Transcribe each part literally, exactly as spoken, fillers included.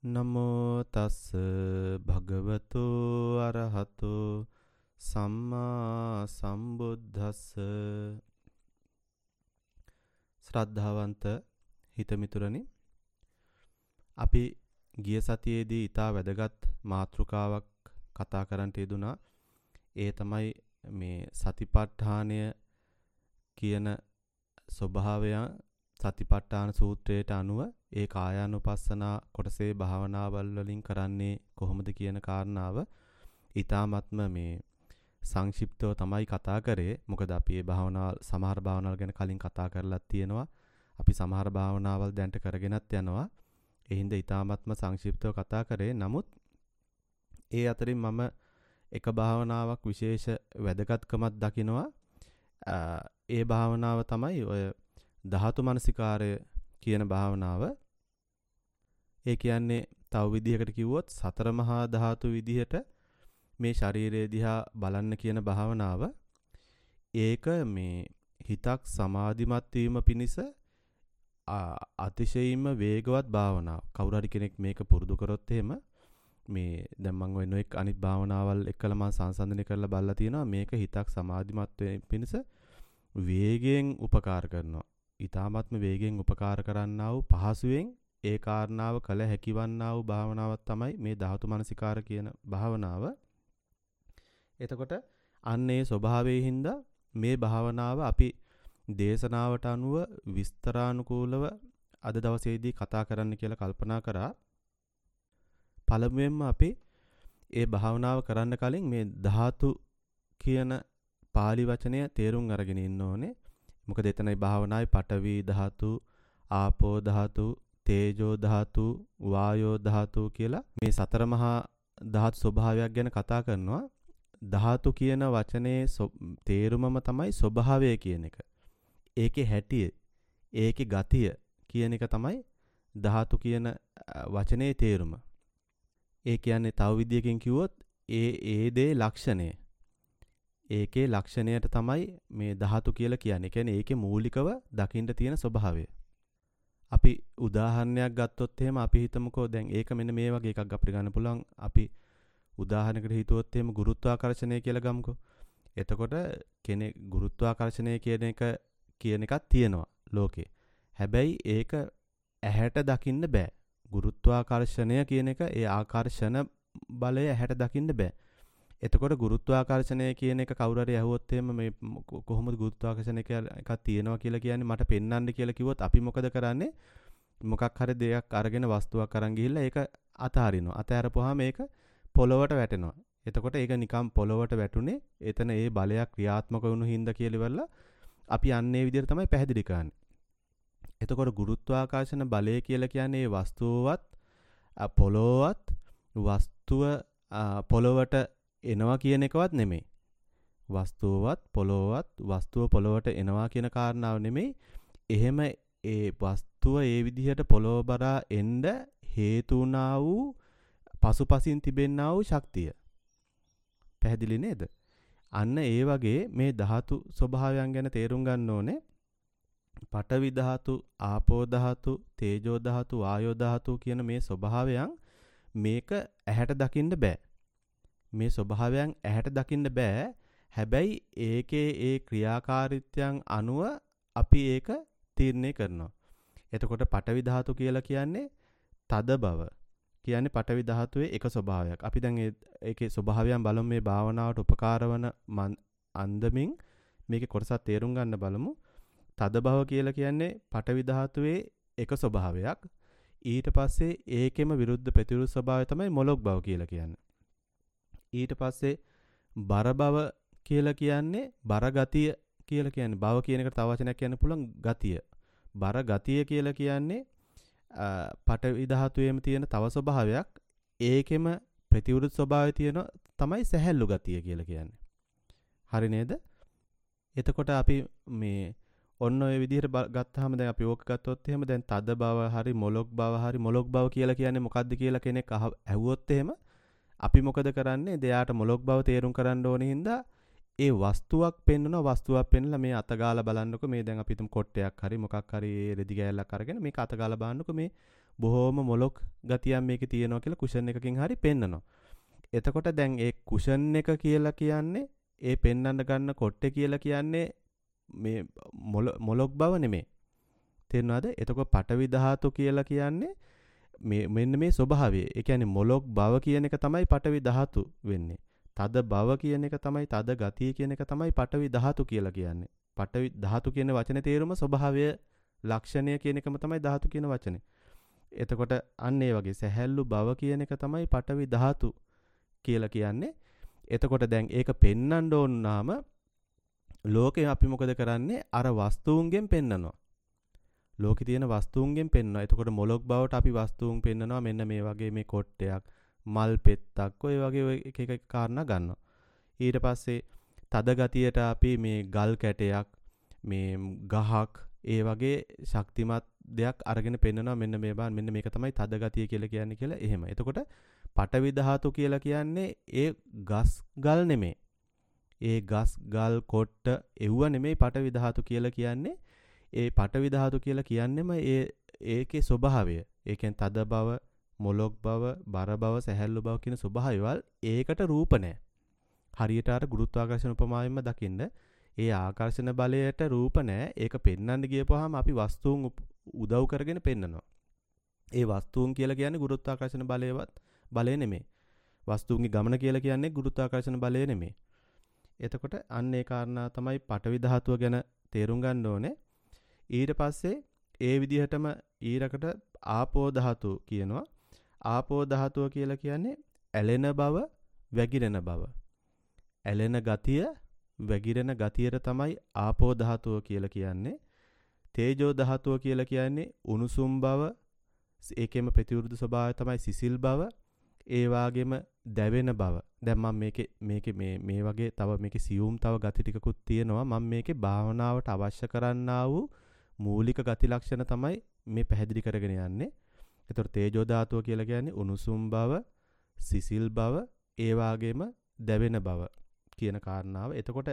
නමෝ තස් භගවතු අරහතු සම්මා සම්බුද්දස්ස. ශ්‍රද්ධාවන්ත හිතමිතුරනි, අපි ගිය සතියේදී ඊටා වැදගත් මාතෘකාවක් කතා කරන්නට යෙදුනා. ඒ තමයි මේ සතිපට්ඨානය කියන ස්වභාවය. සතිපට්ඨාන සූත්‍රයට අනුව ඒ කායානුපස්සනා කොටසේ භාවනාවල් වලින් කරන්නේ කොහොමද කියන කාරණාව ඊ타ත්ම මේ සංක්ෂිප්තව තමයි කතා කරේ. මොකද අපි මේ භාවනාවල් සමහර භාවනාවල් ගැන කලින් කතා කරලා තියෙනවා. අපි සමහර භාවනාවල් දැන්ට කරගෙනත් යනවා. ඒ හින්දා ඊ타ත්ම සංක්ෂිප්තව කතා කරේ. නමුත් ඒ අතරින් මම එක භාවනාවක් විශේෂ වැදගත්කමක් දකිනවා. ඒ භාවනාව තමයි ඔය ධාතු මනසිකාරය කියන භාවනාව. ඒ කියන්නේ තව විදිහකට කිව්වොත් සතර මහා ධාතු විදිහට මේ ශරීරය දිහා බලන්න කියන භාවනාව. ඒක මේ හිතක් සමාධිමත් වීම පිණිස අතිශයින්ම වේගවත් භාවනාවක්. කවුරු හරි කෙනෙක් මේක පුරුදු කරොත් එහෙම මේ දැන් මම ඔය නොඑක් අනිත් භාවනාවල් එක්කලා මම සංසන්දනය කරලා බලලා තියෙනවා. මේක හිතක් සමාධිමත් වීම පිණිස වේගයෙන් උපකාර කරනවා. ඊ타ත්ම වේගයෙන් උපකාර කරන්නා වූ පහසුවෙන් ඒ කාරණාව කළ හැකිවන්නා වූ භාවනාවක් තමයි මේ ධාතු මනසිකාර කියන භාවනාව. එතකොට අන්න ඒ ස්වභාවයෙන් හින්දා මේ භාවනාව අපි දේශනාවට අනුව විස්තරානුකූලව අද දවසේදී කතා කරන්න කියලා කල්පනා කරා. පළමුවෙන්ම අපි ඒ භාවනාව කරන්න කලින් මේ ධාතු කියන පාලි වචනය තේරුම් අරගෙන ඉන්න ඕනේ. මොකද එතනයි භාවනාවේ පඨවි ධාතු, ආපෝ ධාතු, තේජෝ ධාතු, වායෝ ධාතු කියලා මේ සතර මහා ධාතු ස්වභාවයක් ගැන කතා කරනවා. ධාතු කියන වචනේ තේරුමම තමයි ස්වභාවය කියන එක. ඒකේ හැටිය, ඒකේ ගතිය කියන එක තමයි ධාතු කියන වචනේ තේරුම. ඒ කියන්නේ තව විදියකින් කිව්වොත් ඒ ඒ දේ ලක්ෂණය. ඒකේ ලක්ෂණයට තමයි මේ ධාතු කියලා කියන්නේ. කියන්නේ ඒකේ මූලිකව දකින්න තියෙන ස්වභාවය. අපි උදාහරණයක් ගත්තොත් එහෙම අපි හිතමුකෝ දැන් ඒක මෙන්න මේ වගේ එකක් අපිට ගන්න පුළුවන්. අපි උදාහරණයකට හිතුවොත් එහෙම ගුරුත්වාකර්ෂණය කියලා ගමුකෝ. එතකොට කෙනෙක් ගුරුත්වාකර්ෂණය කියන එක කියන එකක් තියෙනවා ලෝකේ. හැබැයි ඒක ඇහැට දකින්න බෑ. ගුරුත්වාකර්ෂණය කියන එක ඒ ආකර්ෂණ බලය ඇහැට දකින්න බෑ. එතකොට ගුරුත්වාකර්ෂණය කියන එක කවුරු හරි ඇහුවොත් එහෙම මේ කොහොමද ගුරුත්වාකර්ෂණය කියලා එකක් තියෙනවා කියලා කියන්නේ මට පෙන්වන්න කියලා කිව්වොත් අපි මොකද කරන්නේ? මොකක් හරි දෙයක් අරගෙන වස්තුවක් අරන් ගිහිල්ලා ඒක අතහරිනවා. අතහැරපුවාම ඒක පොළොවට වැටෙනවා. එතකොට ඒක නිකම් පොළොවට වැටුනේ එතන ඒ බලයක් ක්‍රියාත්මක වුණු හින්දා කියලා ඉවරලා අපි අන්නේ විදිහට තමයි පැහැදිලි කරන්නේ. එතකොට ගුරුත්වාකර්ෂණ බලය කියලා කියන්නේ ඒ වස්තුවවත් පොළොවවත් වස්තුව පොළොවට එනවා කියන එකවත් නෙමෙයි. වස්තුවවත් පොළොවවත් වස්තුව පොළොවට එනවා කියන කාරණාව නෙමෙයි. එහෙම ඒ වස්තුව ඒ විදිහට පොළොව බරා එන්න හේතු වුණා වූ පසුපසින් තිබෙන්නා වූ ශක්තිය. පැහැදිලි නේද? අන්න ඒ වගේ මේ ධාතු ස්වභාවයන් ගැන තේරුම් ගන්න ඕනේ. පඨවි ධාතු, ආපෝ ධාතු, තේජෝ ධාතු, වායෝ ධාතු කියන මේ ස්වභාවයන් මේක ඇහැට දකින්න බෑ. මේ ස්වභාවයන් ඇහැට දකින්න බෑ. හැබැයි ඒකේ ඒ ක්‍රියාකාරීත්වයන් අනුව අපි ඒක තීරණය කරනවා. එතකොට පඨවි ධාතු කියලා කියන්නේ තද බව. කියන්නේ පඨවි ධාතුවේ එක ස්වභාවයක්. අපි දැන් ඒකේ ස්වභාවයන් බලමු. මේ භාවනාවට උපකාර වන අන්දමින් මේකේ කොටසක් තේරුම් ගන්න බලමු. තද බව කියලා කියන්නේ පඨවි ධාතුවේ එක ස්වභාවයක්. ඊට පස්සේ ඒකෙම විරුද්ධ ප්‍රතිවිරුද්ධ ස්වභාවය තමයි මොලොක් බව කියලා කියන්නේ. ඊට පස්සේ බර බව කියලා කියන්නේ බර ගතිය කියලා කියන්නේ බව කියන එකට තව වචනයක් කියන්න පුළුවන් ගතිය. බර ගතිය කියලා කියන්නේ පඨවි ධාතුවේම තියෙන තව ස්වභාවයක්. ඒකෙම ප්‍රතිවිරුද්ධ ස්වභාවය තියෙන තමයි සැහැල්ලු ගතිය කියලා කියන්නේ. හරි නේද? එතකොට අපි මේ ඔන්න ඔය විදිහට ගත්තාම දැන් අපි ඕක ගත්තොත් එහෙම දැන් තද බව හරි මොලොක් බව හරි මොලොක් බව කියලා කියන්නේ මොකද්ද කියලා කෙනෙක් අහුවොත් එහෙම අපි මොකද කරන්නේ? දෙයාට මොලොක් බව තේරුම් කරන්න ඕනේ හින්දා ඒ වස්තුවක් පෙන්වනවා. වස්තුවක් පෙන්වලා මේ අතගාලා බලන්නකො. මේ දැන් අපි හිතමු කොට්ටයක් හරි මොකක් හරි රෙදි ගෑල්ලක් අරගෙන මේක අතගාලා බලන්නකො. මේ බොහොම මොලොක් ගතියක් මේකේ තියෙනවා කියලා කුෂන් එකකින් හරි පෙන්නනවා. එතකොට දැන් ඒ කුෂන් එක කියලා කියන්නේ ඒ පෙන්නන්න ගන්න කොට්ටේ කියලා කියන්නේ මේ මොලොක් බව නෙමෙයි. තේරෙනවද? එතකොට පටවි ධාතු කියලා කියන්නේ මේ මෙන්න මේ ස්වභාවය. ඒ කියන්නේ මොලොක් බව කියන එක තමයි පටවි ධාතු වෙන්නේ. තද බව කියන එක තමයි තද ගතිය කියන එක තමයි පටවි ධාතු කියලා කියන්නේ. පටවි ධාතු කියන වචනේ තේරුම ස්වභාවය ලක්ෂණය කියන එකම තමයි ධාතු කියන වචනේ. එතකොට අන්න ඒ වගේ සැහැල්ලු බව කියන එක තමයි පටවි ධාතු කියලා කියන්නේ. එතකොට දැන් ඒක පෙන්වන්න ඕන නාම ලෝකේ අපි මොකද කරන්නේ? අර වස්තුන්ගෙන් පෙන්නනවා. ලෝකේ තියෙන වස්තුන්ගෙන් පෙන්වනවා. එතකොට මොලොක් බවට අපි වස්තුන් පෙන්නනවා. මෙන්න මේ වගේ මේ කොට්ටයක්, මල් පෙත්තක්, ඔය වගේ එක එක කාරණා ගන්නවා. ඊට පස්සේ තද ගතියට අපි මේ ගල් කැටයක්, මේ ගහක්, ඒ වගේ ශක්තිමත් දෙයක් අරගෙන පෙන්නනවා. මෙන්න මේ බාන් මෙන්න මේක තමයි තද ගතිය කියලා කියන්නේ කියලා එහෙම. එතකොට පටවි ධාතු කියලා කියන්නේ ඒ ගස් ගල් නෙමෙයි. ඒ ගස් ගල් කොට්ට එව්ව නෙමෙයි පටවි ධාතු කියලා කියන්නේ. ඒ පටවි ධාතු කියලා කියන්නේම ඒ ඒකේ ස්වභාවය. ඒ කියන්නේ තද බව, මොලොක් බව, බර බව, සැහැල්ලු බව කියන ස්වභාවයවල් ඒකට රූප නැහැ. හරියට අර ගුරුත්වාකර්ෂණ උපමාවෙන්ම දකින්න ඒ ආකර්ෂණ බලයට රූප නැහැ. ඒක පෙන්වන්න ගියපුවාම අපි වස්තුන් උදව් කරගෙන පෙන්නනවා. ඒ වස්තුන් කියලා කියන්නේ ගුරුත්වාකර්ෂණ බලයවත් බලය නෙමෙයි. වස්තුන්ගේ ගමන කියලා කියන්නේ ගුරුත්වාකර්ෂණ බලය නෙමෙයි. එතකොට අන්න ඒ කාරණා තමයි පටවි ධාතුව ගැන තේරුම් ගන්න ඕනේ. ඊට පස්සේ ඒ විදිහටම ඊරකට ආපෝ ධාතු කියනවා. ආපෝ ධාතුව කියලා කියන්නේ ඇලෙන බව, වැగిරෙන බව. ඇලෙන ගතිය, වැగిරෙන ගතියට තමයි ආපෝ ධාතුව කියලා කියන්නේ. තේජෝ ධාතුව කියලා කියන්නේ උණුසුම් බව, ඒකෙම ප්‍රතිවිරුද්ධ ස්වභාවය තමයි සිසිල් බව, ඒ වාගේම දැවෙන බව. දැන් මම මේකේ මේකේ මේ මේ වගේ තව මේකේ සියුම් තව ගති ටිකකුත් තියෙනවා. මම මේකේ භාවනාවට අවශ්‍ය කරන්නා වූ මූලික ගති ලක්ෂණ තමයි මේ පැහැදිලි කරගෙන යන්නේ. ඒතර තේජෝ ධාතුව කියලා කියන්නේ උණුසුම් බව, සිසිල් බව, ඒ වාගේම දැවෙන බව කියන කාරණාව. එතකොට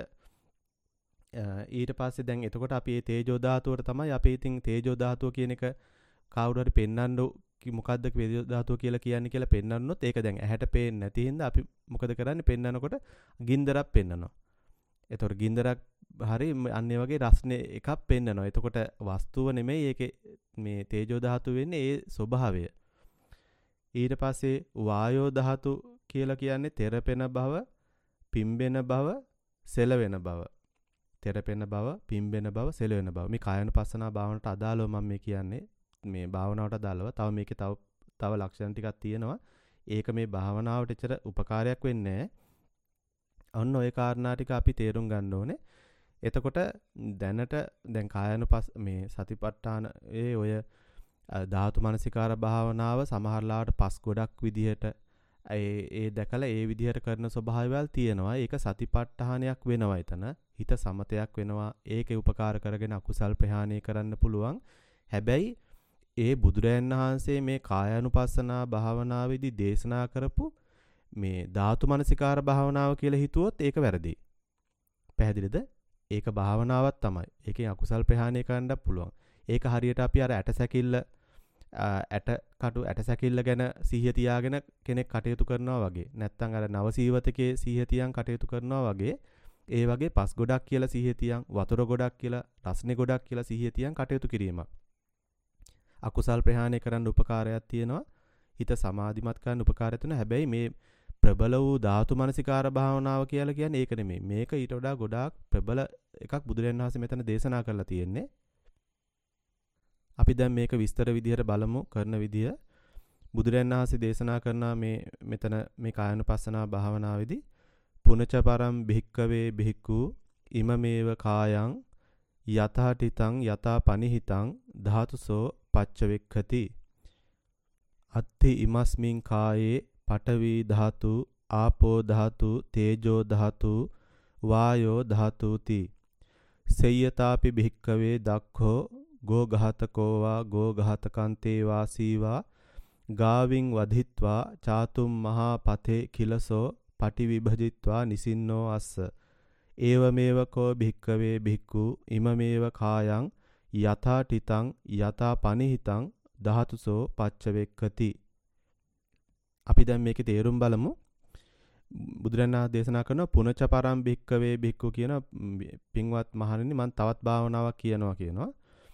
ඊට පස්සේ දැන් එතකොට අපි මේ තේජෝ ධාතුවට තමයි අපි ඉතින් තේජෝ ධාතුව කියන එක කවුරු හරි පෙන්වන්න මොකද්ද තේජෝ ධාතුව කියලා කියන්නේ කියලා පෙන්වන්නොත් ඒක දැන් ඇහැට පේන්නේ නැති හින්දා අපි මොකද කරන්නේ? පෙන්වනකොට ගින්දරක් පෙන්වනවා. එතකොට ගින්දරක් හරි අන්න ඒ වගේ රස්නේ එකක් පෙන්නනවා. එතකොට වස්තුව නෙමෙයි ඒකේ මේ තේජෝ ධාතු වෙන්නේ ඒ ස්වභාවය. ඊට පස්සේ වායෝ ධාතු කියලා කියන්නේ තෙරපෙන බව, පිම්බෙන බව, සෙලවෙන බව. තෙරපෙන බව, පිම්බෙන බව, සෙලවෙන බව. මේ කායනුපස්සනා භාවනාවට අදාළව මම මේ කියන්නේ මේ භාවනාවට අදාළව. තව මේකේ තව තව ලක්ෂණ ටිකක් තියෙනවා. ඒක මේ භාවනාවට එච්චර උපකාරයක් වෙන්නේ නැහැ. අන්න ওই කාරණා ටික අපි තේරුම් ගන්න ඕනේ. එතකොට දැනට දැන් කායනුපස් මේ සතිපට්ඨාන ඒ ඔය ධාතු මනසිකාර භාවනාව සමහරලාට පස් ගොඩක් විදිහට ඒ ඒ දැකලා ඒ විදිහට කරන ස්වභාවයල් තියෙනවා. ඒක සතිපට්ඨානයක් වෙනවා එතන. හිත සමතයක් වෙනවා. ඒකේ උපකාර කරගෙන අකුසල් ප්‍රහාණය කරන්න පුළුවන්. හැබැයි ඒ බුදුරයන් වහන්සේ මේ කායानुපස්සනා භාවනාවේදී දේශනා කරපු මේ ධාතු මනසිකාර භාවනාව කියලා හිතුවොත් ඒක වැරදි. පැහැදිලිද? ඒක භාවනාවක් තමයි. ඒකෙන් අකුසල් ප්‍රහාණය කරන්නත් පුළුවන්. ඒක හරියට අපි අර ඇට සැකිල්ල ඇට කටු ඇට සැකිල්ල ගැන සිහිය තියාගෙන කෙනෙක් කටයුතු කරනවා වගේ. නැත්නම් අර නවසීවතකේ සිහිය තියන් කටයුතු කරනවා වගේ. ඒ වගේ පස් ගොඩක් කියලා සිහිය තියන්, වතුර ගොඩක් කියලා, රස්නේ ගොඩක් කියලා සිහිය තියන් කටයුතු කිරීමක්. අකුසල් ප්‍රහාණය කරන්න උපකාරයක් තියෙනවා. හිත සමාධිමත් කරන්න උපකාරයක් තියෙනවා. හැබැයි මේ ප්‍රබල වූ ධාතු මනසිකාර භාවනාව කියලා කියන්නේ ඒක නෙමෙයි. මේක ඊට වඩා ගොඩාක් ප්‍රබල එකක් බුදුරජාණන් වහන්සේ මෙතන දේශනා කරලා තියෙන්නේ. අපි දැන් මේක විස්තර විදිහට බලමු කරන විදිය. බුදුරජාණන් වහන්සේ දේශනා කරන මේ මෙතන මේ කායानुපස්සනා භාවනාවේදී පුනච පරම් භික්කවේ භික්ඛු ඉමමේව කායං යතහටිතං යතා පනිහිතං ධාතුසෝ පච්චවෙක්ඛති අත්ථි ඉමස්මින් කායේ පඨවි ධාතු ආපෝ ධාතු තේජෝ ධාතු වායෝ ධාතුති සේයතාපි භික්කවේ දක්ඛෝ ගෝඝාතකෝ වා ගෝඝාතකන්තේ වාසීවා ගාවින් වධිත්වා චාතුම් මහා පතේ කිලසෝ පටිවිභජිත්වා නිසින්නෝ අස්ස ඒවමේව කෝ භික්කවේ භික්ඛු ඉමමේව කායං යථා ඨිතං යථා පනිහිතං ධාතුසෝ පච්චවෙක්කති. අපි දැන් මේකේ තේරුම් බලමු. බුදුරණා දේශනා කරන පුනච පරම් භික්කවේ භික්ඛු කියන පින්වත් මහණෙනි මම තවත් භාවනාවක් කියනවා කියනවා.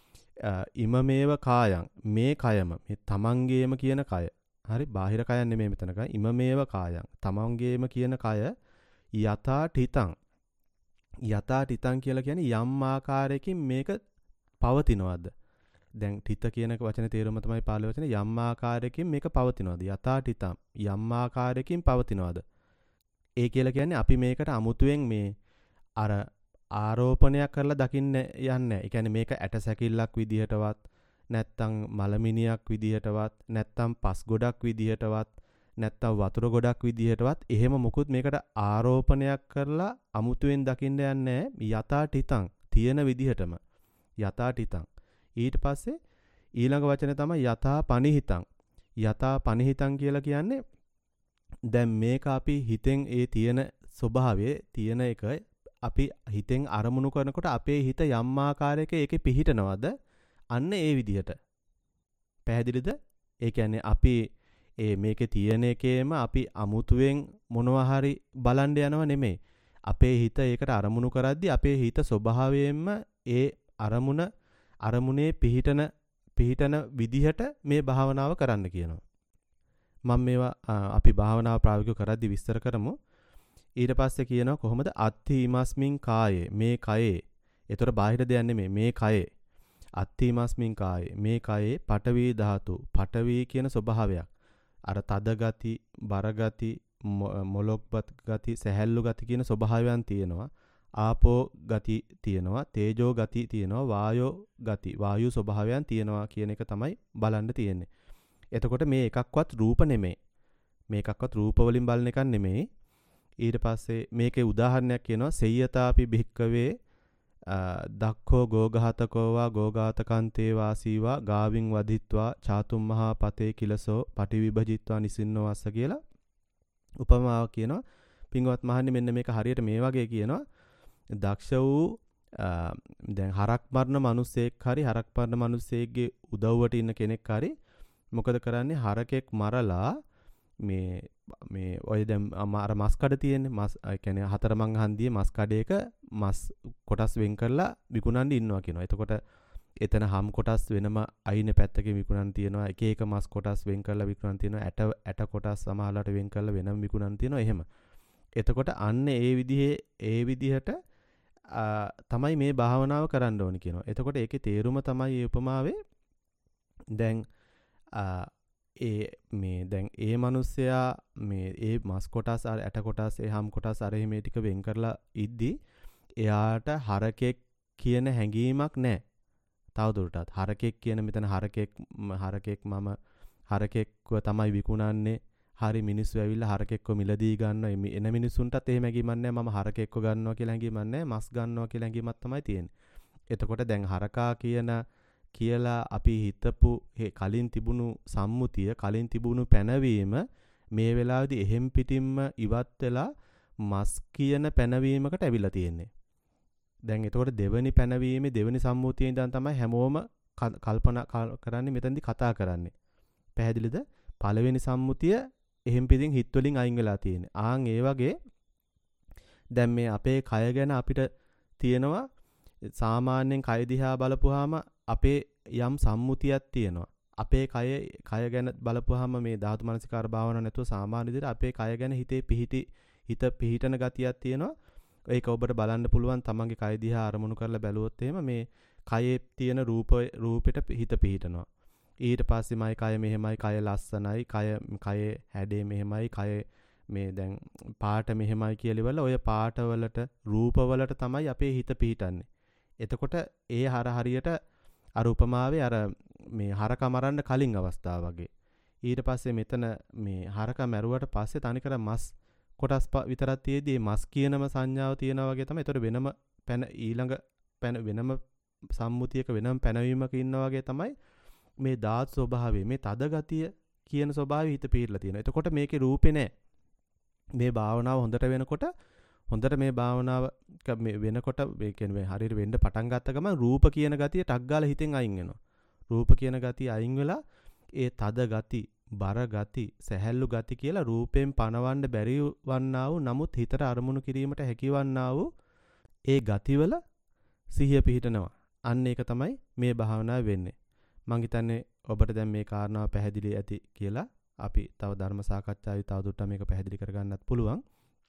ඉමමේව කායං මේ කයම මේ තමන්ගේම කියන කය. හරි බාහිර කයක් නෙමෙයි මෙතන කය. ඉමමේව කායං තමන්ගේම කියන කය යථා ඨිතං. යථා ඨිතං කියලා කියන්නේ යම් ආකාරයකින් මේක පවතිනවද? දැන් ඨිත කියන වචනේ තේරුම තමයි පාළි වචනේ යම් ආකාරයකින් මේක පවතිනවද? යථා ඨිතං යම් ආකාරයකින් පවතිනවද? ඒ කියලා කියන්නේ අපි මේකට අමුතුවෙන් මේ අර ආරෝපණයක් කරලා දකින්න යන්නේ නැහැ. ඒ කියන්නේ මේක ඇට සැකිල්ලක් විදිහටවත් නැත්තම් මලමිනියක් විදිහටවත් නැත්තම් පස් ගොඩක් විදිහටවත් නැත්තම් වතුර ගොඩක් විදිහටවත් එහෙම මුකුත් මේකට ආරෝපණයක් කරලා අමුතුවෙන් දකින්න යන්නේ නැහැ. යථා ඨිතං තියෙන විදිහටම යථා ඨිතං. ඊට පස්සේ ඊළඟ වචනේ තමයි යථා පනිහිතං. යථා පනිහිතං කියලා කියන්නේ දැන් මේක අපි හිතෙන් ඒ තියෙන ස්වභාවයේ තියෙන එක අපි හිතෙන් අරමුණු කරනකොට අපේ හිත යම් ආකාරයක ඒකේ පිහිටනවද? අන්න ඒ විදිහට. පැහැදිලිද? ඒ කියන්නේ අපි ඒ මේකේ තියෙන එකේම අපි අමුතුවෙන් මොනවා හරි බලන්න යනව නෙමෙයි. අපේ හිත ඒකට අරමුණු කරද්දී අපේ හිත ස්වභාවයෙන්ම ඒ අරමුණ අරමුණේ පිහිටන පිහිටන විදිහට මේ භාවනාව කරන්න කියනවා. මම මේවා අපි භාවනාව ප්‍රායෝගිකව කරද්දී විස්තර කරමු. ඊට පස්සේ කියනවා කොහොමද අත්ථි ඉමස්මින් කායේ මේ කයේ. ඒතර බාහිර දෙයක් නෙමෙයි මේ කයේ. අත්ථි ඉමස්මින් කායේ මේ කයේ පඨවි ධාතු. පඨවි කියන ස්වභාවයක්. අර තද ගති, බර ගති, මොලොක්පත් ගති, සැහැල්ලු ගති කියන ස්වභාවයන් තියෙනවා. ආපෝ ගති තියෙනවා, තේජෝ ගති තියෙනවා, වායෝ ගති, වායු ස්වභාවයන් තියෙනවා කියන එක තමයි බලන්න තියෙන්නේ. එතකොට මේ එකක්වත් රූප නෙමෙයි. මේකක්වත් රූප වලින් බලන එකක් නෙමෙයි. ඊට පස්සේ මේකේ උදාහරණයක් කියනවා සෙය්‍යතාපි භික්කවේ දක්ඛෝ ගෝඝාතකෝ වා ගෝඝාතකන්තේ වාසීවා ගාවින් වදිත්වා චාතුම් මහා පතේ කිලසෝ පටිවිභජිත්වා නිසින්නෝ වස්ස කියලා උපමාවක් කියනවා. පින්වත් මහන්නේ මෙන්න මේක හරියට මේ වගේ කියනවා. දක්ෂ වූ දැන් හරක් මරන මිනිස්සෙක් හරි හරක් මරන මිනිස්සෙක්ගේ උදව්වට ඉන්න කෙනෙක් හරි මොකද කරන්නේ? හරකෙක් මරලා මේ මේ ඔය දැන් අර මස් කඩ තියෙන්නේ මස් ඒ කියන්නේ හතරමං හන්දියේ මස් කඩේක මස් කොටස් වෙන් කරලා විකුණන්න ඉන්නවා කියනවා. එතකොට එතන හම් කොටස් වෙනම අයිනේ පැත්තකින් විකුණන්න තියෙනවා. එක එක මස් කොටස් වෙන් කරලා විකුණන්න තියෙනවා. ඇට ඇට කොටස් සමහරලාට වෙන් කරලා වෙනම විකුණන්න තියෙනවා. එහෙම. එතකොට අන්න ඒ විදිහේ ඒ විදිහට තමයි මේ භාවනාව කරන්න ඕනි කියනවා. එතකොට ඒකේ තේරුම තමයි මේ උපමාවේ දැන් ඒ මේ දැන් ඒ මිනිස්සයා මේ ඒ මස් කොටස් අර ඇට කොටස් ඒ හම් කොටස් අර මේ ටික වෙන් කරලා ඉද්දි එයාට හරකෙක් කියන හැඟීමක් නැහැ. තවදුරටත් හරකෙක් කියන මෙතන හරකෙක් හරකෙක් මම හරකෙක්ව තමයි විකුණන්නේ. හරි මිනිස්සු ඇවිල්ලා හරකෙක්ව මිලදී ගන්නවා. එන මිනිස්සුන්ටත් එහෙම හැඟීමක් නැහැ. මම හරකෙක්ව ගන්නවා කියලා හැඟීමක් නැහැ. මස් ගන්නවා කියලා හැඟීමක් තමයි තියෙන්නේ. එතකොට දැන් හරකා කියන කියලා අපි හිතපු කලින් තිබුණු සම්මුතිය කලින් තිබුණු පැනවීම මේ වෙලාවේදී එහෙම් පිටින්ම ඉවත් වෙලා මස් කියන පැනවීමකට ඇවිල්ලා තියෙන්නේ. දැන් එතකොට දෙවෙනි පැනවීමේ දෙවෙනි සම්මුතියේ ඉඳන් තමයි හැමෝම කල්පනා කරන්නේ මෙතනදී කතා කරන්නේ. පැහැදිලිද? පළවෙනි සම්මුතිය එහෙම් පිටින් හිත වලින් අයින් වෙලා තියෙන්නේ. ආන් ඒ වගේ දැන් මේ අපේ කය ගැන අපිට තියෙනවා සාමාන්‍යයෙන් කය දිහා බලපුවාම අපේ යම් සම්මුතියක් තියෙනවා. අපේ කය කය ගැන බලපුවාම මේ ධාතු මනසිකාර භාවනාව නැතුව සාමාන්‍ය විදිහට අපේ කය ගැන හිතේ පිහිටි හිත පිහිටන ගතියක් තියෙනවා. ඒක ඔබට බලන්න පුළුවන් තමන්ගේ කය දිහා අරමුණු කරලා බැලුවොත් එහෙම මේ කයේ තියෙන රූප රූපෙට හිත පිහිටනවා. ඊට පස්සේ මයි කය මෙහෙමයි, කය ලස්සනයි, කය කයේ හැඩේ මෙහෙමයි, කය මේ දැන් පාට මෙහෙමයි කියලා ඉවරලා ඔය පාට වලට රූප වලට තමයි අපේ හිත පිහිටන්නේ. එතකොට ඒ හර හරියට අර උපමාවේ අර මේ හරක මරන්න කලින් අවස්ථාව වගේ. ඊට පස්සේ මෙතන මේ හරක මැරුවට පස්සේ තනිකර මස් කොටස් විතරක් තියේදී මස් කියනම සංඥාව තියෙනවා වගේ තමයි. ඒතර වෙනම පැන ඊළඟ පැන වෙනම සම්මුතියක වෙනම පැනවීමක ඉන්නා වගේ තමයි මේ ධාතු ස්වභාවය මේ තද ගතිය කියන ස්වභාවය හිත පිළිලා තියෙනවා. එතකොට මේකේ රූපේ නැහැ. මේ භාවනාව හොඳට වෙනකොට හොඳට මේ භාවනාව මේ වෙනකොට මේ කියන්නේ හරියට වෙන්න පටන් ගත්ත ගමන් රූප කියන ගතිය ටක් ගාලා හිතෙන් අයින් වෙනවා. රූප කියන ගතිය අයින් වෙලා ඒ තද ගති, බර ගති, සැහැල්ලු ගති කියලා රූපයෙන් පනවන්න බැරි වන්නා වූ නමුත් හිතට අරමුණු කිරීමට හැකිවන්නා වූ ඒ ගතිවල සිහිය පිහිටනවා. අන්න ඒක තමයි මේ භාවනාව වෙන්නේ. මං හිතන්නේ ඔබට දැන් මේ කාරණාව පැහැදිලි ඇති කියලා. අපි තව ධර්ම සාකච්ඡාවේ තවදුරටත් මේක පැහැදිලි කරගන්නත් පුළුවන්.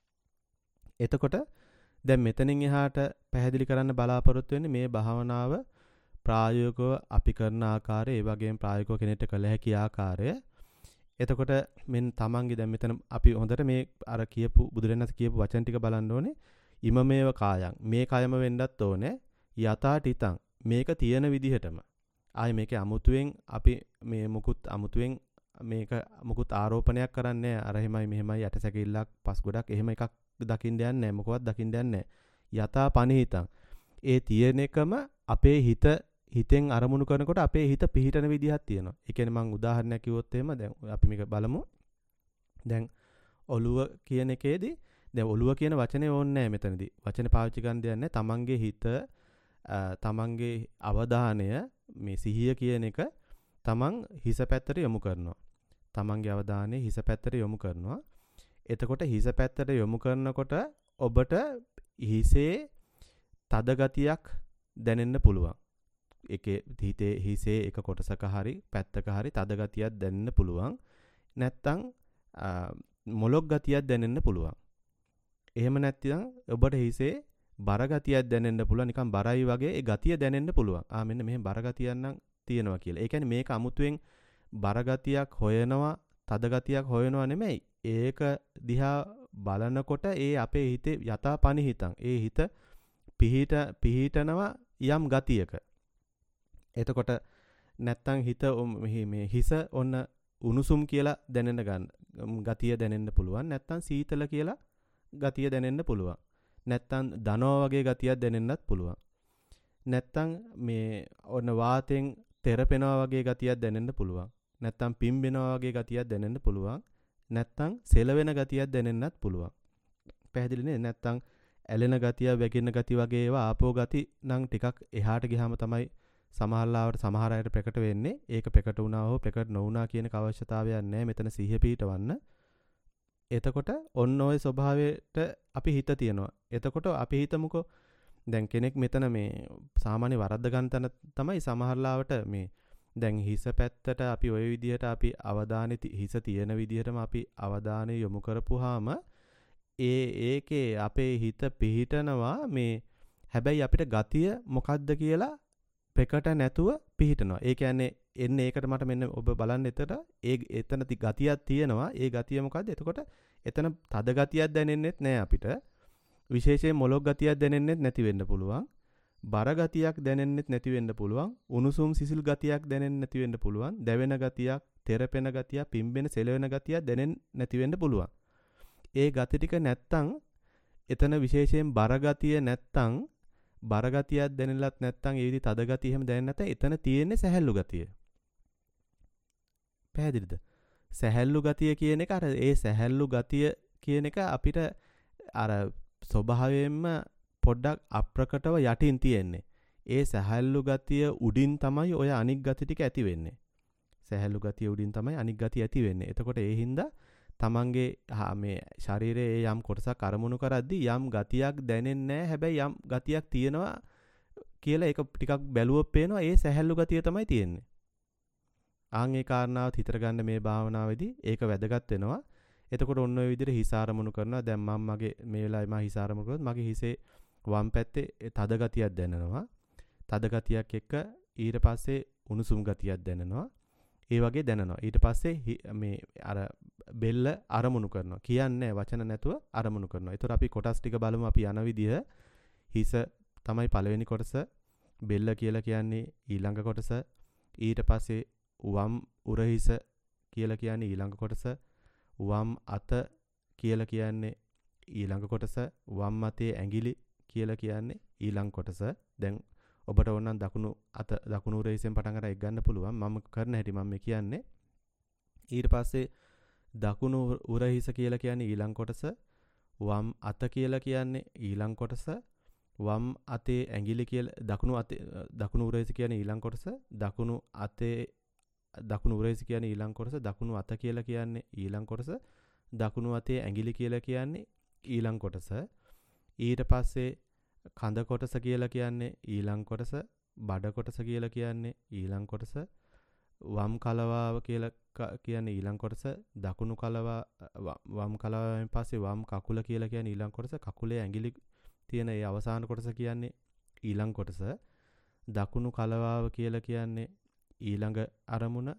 එතකොට දැන් මෙතනින් එහාට පැහැදිලි කරන්න බලාපොරොත්තු වෙන්නේ මේ භාවනාව ප්‍රායෝගිකව අපි කරන ආකාරය, ඒ වගේම ප්‍රායෝගිකව කෙනෙක්ට කළ හැකි ආකාරය. එතකොට මෙන්න තමන්ගේ දැන් මෙතන අපි හොඳට මේ අර කියපු බුදුරණස් කියපු වචන ටික බලන්න ඕනේ. ඉමමේව කායං. මේ කයම වෙන්නත් ඕනේ. යථාටිතං. මේක තියෙන විදිහටම. ආයේ මේකේ අමුතුවෙන් අපි මේ මුකුත් අමුතුවෙන් මේක මුකුත් ආරෝපණයක් කරන්නේ නැහැ. අර එහෙමයි මෙහෙමයි යටසැකිල්ලක් පස් ගොඩක් එහෙම එකක් දකින්න යන්නේ නැහැ. මොකවත් දකින්න යන්නේ නැහැ. යථා පනිහිතං. ඒ තියෙන එකම අපේ හිත හිතෙන් අරමුණු කරනකොට අපේ හිත පිහිටන විදිහක් තියෙනවා. ඒ කියන්නේ මම උදාහරණයක් කිව්වොත් එහෙම දැන් අපි මේක බලමු. දැන් ඔළුව කියන එකේදී දැන් ඔළුව කියන වචනේ ඕනේ නැහැ මෙතනදී. වචනේ පාවිච්චි කරන්න දෙයක් නැහැ. තමන්ගේ හිත තමන්ගේ අවධානය මේ සිහිය කියන එක තමන් හිස පැත්තට යොමු කරනවා. තමන්ගේ අවධානය හිස පැත්තට යොමු කරනවා. එතකොට හිස පැත්තට යොමු කරනකොට ඔබට හිසේ තද ගතියක් දැනෙන්න පුළුවන්. ඒකේ හිතේ හිසේ එක කොටසක හරි පැත්තක හරි තද ගතියක් දැනෙන්න පුළුවන්. නැත්තම් මොලොක් ගතියක් දැනෙන්න පුළුවන්. එහෙම නැත්නම් ඔබට හිසේ බර ගතියක් දැනෙන්න පුළුවන්. නිකන් බරයි වගේ ඒ ගතිය දැනෙන්න පුළුවන්. ආ මෙන්න මෙහෙම බර ගතියක් නම් තියෙනවා කියලා. ඒ කියන්නේ මේක අමුතුවෙන් බර ගතියක් හොයනවා, තද ගතියක් හොයනවා නෙමෙයි. ඒක දිහා බලනකොට ඒ අපේ හිතේ යථා පනිහිතං. ඒ හිත පිහිට පිහිටනවා යම් ගතියක. එතකොට නැත්තම් හිත මේ හිස ඔන්න උණුසුම් කියලා දැනෙන්න ගන්න. ගතිය දැනෙන්න පුළුවන්. නැත්තම් සීතල කියලා ගතිය දැනෙන්න පුළුවන්. නැත්තම් දනවා වගේ ගතියක් දැනෙන්නත් පුළුවන්. නැත්තම් මේ ඔන්න වාතෙන් තෙරපෙනවා වගේ ගතියක් දැනෙන්න පුළුවන්. නැත්තම් පිම්බෙනවා වගේ ගතියක් දැනෙන්න පුළුවන්. නැත්තම් සෙලවෙන ගතියක් දැනෙන්නත් පුළුවන්. පැහැදිලි නේද? නැත්තම් ඇලෙන ගතිය, වැగిරෙන ගතිය වගේ ඒවා ආපෝ ගති නම් ටිකක් එහාට ගියාම තමයි සමහරලාවට සමහර අයට ප්‍රකට වෙන්නේ. ඒක ප්‍රකට වුණා හෝ ප්‍රකට නොවුණා කියන අවශ්‍යතාවයක් නැහැ මෙතන සිහිය පිහිටවන්න. එතකොට ඔන්න ඔය ස්වභාවයට අපි හිත තියනවා. එතකොට අපි හිතමුකෝ දැන් කෙනෙක් මෙතන මේ සාමාන්‍ය වරද්ද ගන්න තැන තමයි සමහරලාවට මේ දැන් හිස පැත්තට අපි ওই විදිහට අපි අවධානය හිස තියෙන විදිහටම අපි අවධානය යොමු කරපුවාම ඒ ඒකේ අපේ හිත පිහිටනවා මේ හැබැයි අපිට ගතිය මොකද්ද කියලා ප්‍රකට නැතුව පිහිටනවා. ඒ කියන්නේ එන්නේ ඒකට මට මෙන්න ඔබ බලන්න එතන ඒ එතන ගතියක් තියෙනවා. ඒ ගතිය මොකද්ද? එතකොට එතන තද ගතියක් දැනෙන්නෙත් නැහැ අපිට. විශේෂයෙන් මොලොක් ගතියක් දැනෙන්නෙත් නැති වෙන්න පුළුවන්. බර ගතියක් දැනෙන්නෙත් නැති වෙන්න පුළුවන්. උණුසුම් සිසිල් ගතියක් දැනෙන්නේ නැති වෙන්න පුළුවන්. දැවෙන ගතියක්, තෙරපෙන ගතියක්, පිම්බෙන සෙලවෙන ගතියක් දැනෙන්නේ නැති වෙන්න පුළුවන්. ඒ ගති ටික නැත්තම් එතන විශේෂයෙන් බර ගතිය නැත්තම් බර ගතියක් දැනෙලත් නැත්තම් ඒ විදි තද ගතිය එහෙම දැනෙන්නේ නැත්නම් එතන තියෙන්නේ සැහැල්ලු ගතිය. පැහැදිලිද? සැහැල්ලු ගතිය කියන එක අර ඒ සැහැල්ලු ගතිය කියන එක අපිට අර ස්වභාවයෙන්ම පොඩ්ඩක් අප්‍රකටව යටින් තියෙන්නේ. ඒ සැහැල්ලු ගතිය උඩින් තමයි ඔය අනික් ගති ටික ඇති වෙන්නේ. සැහැල්ලු ගතිය උඩින් තමයි අනික් ගතිය ඇති වෙන්නේ. එතකොට ඒ හින්දා තමන්ගේ මේ ශරීරයේ යම් කොටසක් අරමුණු කරද්දී යම් ගතියක් දැනෙන්නේ නැහැ. හැබැයි යම් ගතියක් තියෙනවා කියලා ඒක ටිකක් බැලුවොත් පේනවා ඒ සැහැල්ලු ගතිය තමයි තියෙන්නේ. ආන් ඒ කාරණාවත් හිතර ගන්න මේ භාවනාවේදී ඒක වැදගත් වෙනවා. එතකොට ඔන්න ඔය විදිහට හිස ආරමුණු කරනවා. දැන් මම මගේ මේ වෙලාවේ මම හිස ආරමුණු කරොත් මගේ හිසේ වම් පැත්තේ තද ගතියක් දැනෙනවා. තද ගතියක් එක්ක ඊට පස්සේ උණුසුම් ගතියක් දැනෙනවා. ඒ වගේ දැනෙනවා. ඊට පස්සේ මේ අර බෙල්ල අරමුණු කරනවා. කියන්නේ වචන නැතුව අරමුණු කරනවා. ඒතර අපි කොටස් ටික බලමු අපි යන විදිහ. හිස තමයි පළවෙනි කොටස. බෙල්ල කියලා කියන්නේ ඊළඟ කොටස. ඊට පස්සේ වම් උරහිස කියලා කියන්නේ ඊළඟ කොටස. වම් අත කියලා කියන්නේ ඊළඟ කොටස. වම් අතේ ඇඟිලි කියලා කියන්නේ ඊළඟ කොටස. දැන් ඔබට ඕනනම් දකුණු අත දකුණු උරහිසෙන් පටන් අරන් ඒක ගන්න පුළුවන්. මම කරන හැටි මම මේ කියන්නේ. ඊට පස්සේ දකුණු උරහිස කියලා කියන්නේ ඊළඟ කොටස. වම් අත කියලා කියන්නේ ඊළඟ කොටස. වම් අතේ ඇඟිලි කියලා දකුණු අතේ දකුණු උරහිස කියන්නේ ඊළඟ කොටස. දකුණු අතේ දකුණු උරහිස කියන්නේ ඊළඟ කොටස, දකුණු අත කියලා කියන්නේ ඊළඟ කොටස, දකුණු අතේ ඇඟිලි කියලා කියන්නේ ඊළඟ කොටස. ඊට පස්සේ කඳ කොටස කියලා කියන්නේ ඊළඟ කොටස, බඩ කොටස කියලා කියන්නේ ඊළඟ කොටස, වම් කලවාව කියලා කියන්නේ ඊළඟ කොටස, දකුණු කලවා වම් කලවාවෙන් පස්සේ වම් කකුල කියලා කියන්නේ ඊළඟ කොටස, කකුලේ ඇඟිලි තියෙන ඒ අවසාන කොටස කියන්නේ ඊළඟ කොටස, දකුණු කලවාව කියලා කියන්නේ ඊළඟ අරමුණ,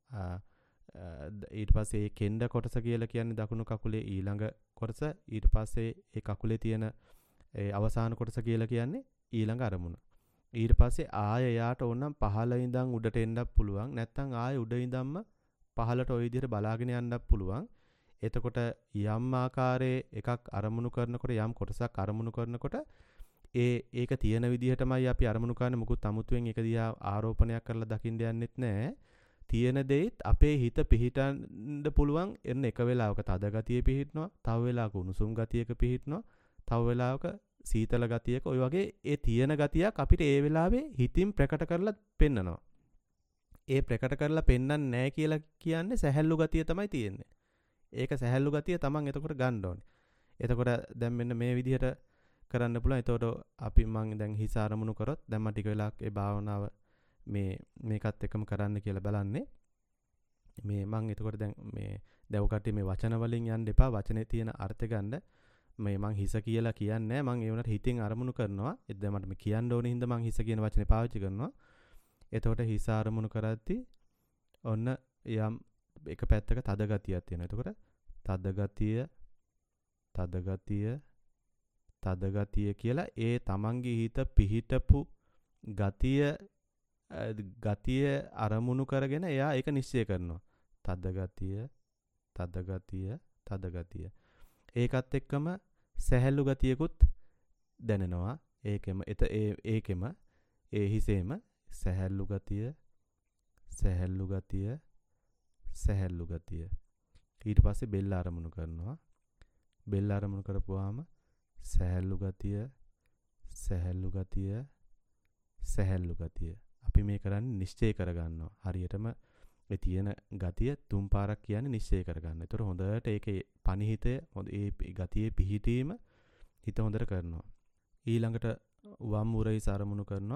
ඊට පස්සේ ඒ කෙන්ඩ කොටස කියලා කියන්නේ දකුණු කකුලේ ඊළඟ කොටස, ඊට පස්සේ ඒ කකුලේ තියෙන ඒ අවසාන කොටස කියලා කියන්නේ ඊළඟ අරමුණ. ඊට පස්සේ ආය යාට ඕනම් පහළ ඉඳන් උඩට එන්නත් පුළුවන්, නැත්නම් ආය උඩ ඉඳන්ම පහළට ওই විදිහට බලාගෙන යන්නත් පුළුවන්. එතකොට යම් ආකාරයේ එකක් අරමුණු කරනකොට, යම් කොටසක් අරමුණු කරනකොට ඒ ඒක තියෙන විදිහටමයි අපි අරමුණු කරන්නේ. මුකුත් අමුතුවෙන් ඒක දිහා ආරෝපණයක් කරලා දකින්න යන්නෙත් නැහැ. තියෙන දෙයිත් අපේ හිත පිහිටන්න පුළුවන්. එන්න එක වෙලාවක තද ගතිය පිහිටනවා, තව වෙලාවක උණුසුම් ගතියක පිහිටනවා, තව වෙලාවක සීතල ගතියක. ඔය වගේ ඒ තියෙන ගතියක් අපිට ඒ වෙලාවේ හිතින් ප්‍රකට කරලා පෙන්නනවා. ඒ ප්‍රකට කරලා පෙන්නන්නේ නැහැ කියලා කියන්නේ සැහැල්ලු ගතිය තමයි තියෙන්නේ. ඒක සැහැල්ලු ගතිය තමන් එතකොට ගන්න ඕනේ. එතකොට දැන් මෙන්න මේ විදිහට කරන්න පුළුවන්. එතකොට අපි මම දැන් හිස අරමුණු කරොත් දැන් මම ටික වෙලාවක් ඒ භාවනාව මේ මේකත් එකම කරන්න කියලා බලන්නේ. මේ මම එතකොට දැන් මේ දැව කට්ටිය මේ වචන වලින් යන්න එපා. වචනේ තියෙන අර්ථය ගන්න. මේ මං හිස කියලා කියන්නේ මං ඒ වුණාට හිතින් අරමුණු කරනවා. ඒ දැන් මට මේ කියන්න ඕනේ හින්දා මං හිස කියන වචනේ පාවිච්චි කරනවා. එතකොට හිස අරමුණු කරද්දී ඔන්න යම් එක පැත්තක තද ගතියක් තියෙනවා. එතකොට තද ගතිය, තද ගතිය, තද ගතිය කියලා ඒ තමන්ගේ හිත පිහිටපු ගතිය ගතිය අරමුණු කරගෙන එයා ඒක නිශ්චය කරනවා. තද ගතිය, තද ගතිය, තද ගතිය. ඒකත් එක්කම සැහැල්ලු ගතියකුත් දැනෙනවා. ඒකෙම එත ඒ ඒකෙම ඒ හිසෙම සැහැල්ලු ගතිය, සැහැල්ලු ගතිය, සැහැල්ලු ගතිය. ඊට පස්සේ බෙල්ල අරමුණු කරනවා. බෙල්ල අරමුණු කරපුවාම සැහැල්ලු ගතිය, සැහැල්ලු ගතිය, සැහැල්ලු ගතිය. අපි මේ කරන්නේ නිශ්චය කරගන්නවා. හරියටම ඒ තියෙන ගතිය තුන් පාරක් කියන්නේ නිශ්චය කරගන්න. ඒතර හොඳට ඒකේ පණිහිතය හොඳ ඒ ගතියේ පිහිටීම හිත හොඳට කරනවා. ඊළඟට වම් උරහිස අරමුණු කරනවා.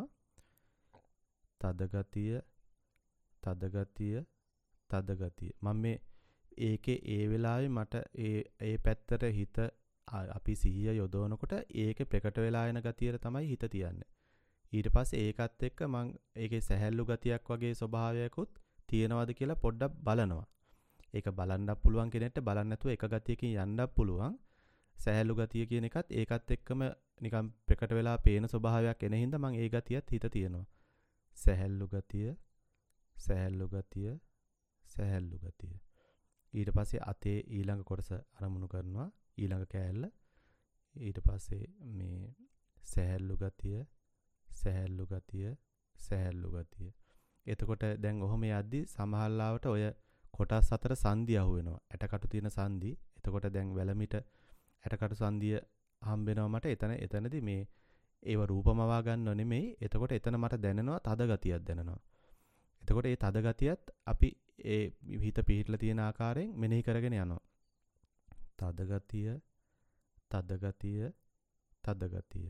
තද ගතිය, තද ගතිය, තද ගතිය. මම මේ ඒකේ ඒ වෙලාවේ මට ඒ ඒ පැත්තට හිත අපි සිහිය යොදවනකොට ඒකේ ප්‍රකට වෙලා එන ගතියට තමයි හිත තියන්නේ. ඊට පස්සේ ඒකත් එක්ක මම ඒකේ සැහැල්ලු ගතියක් වගේ ස්වභාවයකුත් තියෙනවද කියලා පොඩ්ඩක් බලනවා. ඒක බලන්නත් පුළුවන් කෙනෙක්ට බලන්න නැතුව එක ගතියකින් යන්නත් පුළුවන්. සැහැල්ලු ගතිය කියන එකත් ඒකත් එක්කම නිකන් ප්‍රකට වෙලා පේන ස්වභාවයක් එන හින්දා මම ඒ ගතියත් හිත තියෙනවා. සැහැල්ලු ගතිය, සැහැල්ලු ගතිය, සැහැල්ලු ගතිය. ඊට පස්සේ අතේ ඊළඟ කොටස අරමුණු කරනවා. ඊළඟ කෑල්ල. ඊට පස්සේ මේ සැහැල්ලු ගතිය, සැහැල්ලු ගතිය, සැහැල්ලු ගතිය. එතකොට දැන් ඔහොම යද්දි සමහරලාවට ඔය කොටස් අතර සංදි අහු වෙනවා. ඇටකටු තියෙන සංදි. එතකොට දැන් වැලමිට ඇටකටු සංදිය හම්බ වෙනවා මට. එතන එතනදී මේ ඒව රූපමවා ගන්නව නෙමෙයි. එතකොට එතන මට දැනෙනවා තද ගතියක් දැනෙනවා. එතකොට ඒ තද ගතියත් අපි ඒ හිත පිහිටලා තියෙන ආකාරයෙන් මෙනෙහි කරගෙන යනවා. තද ගතිය, තද ගතිය, තද ගතිය.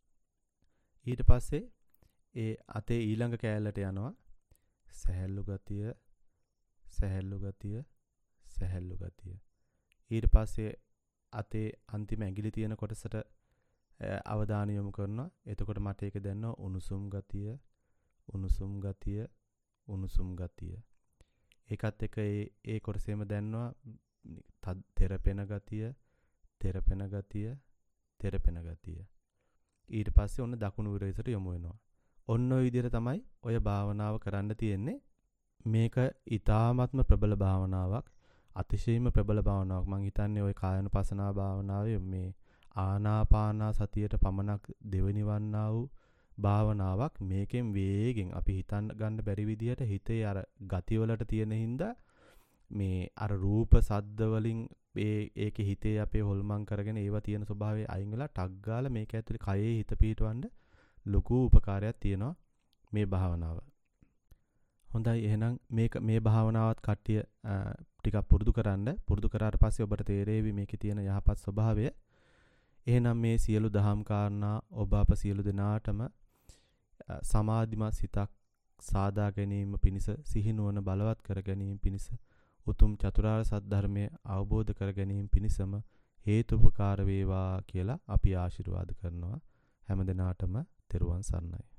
ඊට පස්සේ ඒ අතේ ඊළඟ කෑල්ලට යනවා. සැහැල්ලු ගතිය, සැහැල්ලු ගතිය, සැහැල්ලු ගතිය. ඊට පස්සේ අතේ අන්තිම ඇඟිලි තියෙන කොටසට අවධානය යොමු කරනවා. එතකොට මට ඒක දැනෙනවා උණුසුම් ගතිය, උණුසුම් ගතිය, උණුසුම් ගතිය. ඒකත් එක්ක ඒ ඒ කොටසෙම දැනෙනවා තෙරපෙන ගතිය, තෙරපෙන ගතිය, තෙරපෙන ගතිය. ඊට පස්සේ ඔන්න දකුණු උරහිසට යොමු වෙනවා. ඔන්න ඔය විදිහට තමයි ඔය භාවනාව කරන්න තියෙන්නේ. මේක ඊ타ත්ම ප්‍රබල භාවනාවක්. අතිශයින්ම ප්‍රබල භාවනාවක්. මම හිතන්නේ ওই කායනුපසනාව භාවනාවේ මේ ආනාපාන සතියට පමණක් දෙවෙනි වන්නා වූ භාවනාවක්. මේකෙන් වේගෙන් අපි හිතන්න ගන්න බැරි විදිහට හිතේ අර ගති වලට තියෙන හින්දා මේ අර රූප සද්ද වලින් ඒ ඒකේ හිතේ අපේ හොල්මන් කරගෙන ඒවා තියෙන ස්වභාවය අයින් වෙලා ටක් ගාලා මේක ඇතුලේ කයේ හිත පිහිටවන්න ලොකු උපකාරයක් තියෙනවා මේ භාවනාව. හොඳයි එහෙනම් මේක මේ භාවනාවත් කට්ටිය ටිකක් පුරුදු කරන්න. පුරුදු කරාට පස්සේ ඔබට තේරෙවි මේකේ තියෙන යහපත් ස්වභාවය. එහෙනම් මේ සියලු දහම් කාරණා ඔබ අප සියලු දෙනාටම සමාධිමත් සිතක් සාදා ගැනීම පිණිස සිහිනුවන බලවත් කර ගැනීම පිණිස උතුම් චතුරාර්ය සත්‍ය ධර්මය අවබෝධ කර ගැනීම පිණිසම හේතුපකාර වේවා කියලා අපි ආශිර්වාද කරනවා. හැම දිනාටම තෙරුවන් සරණයි.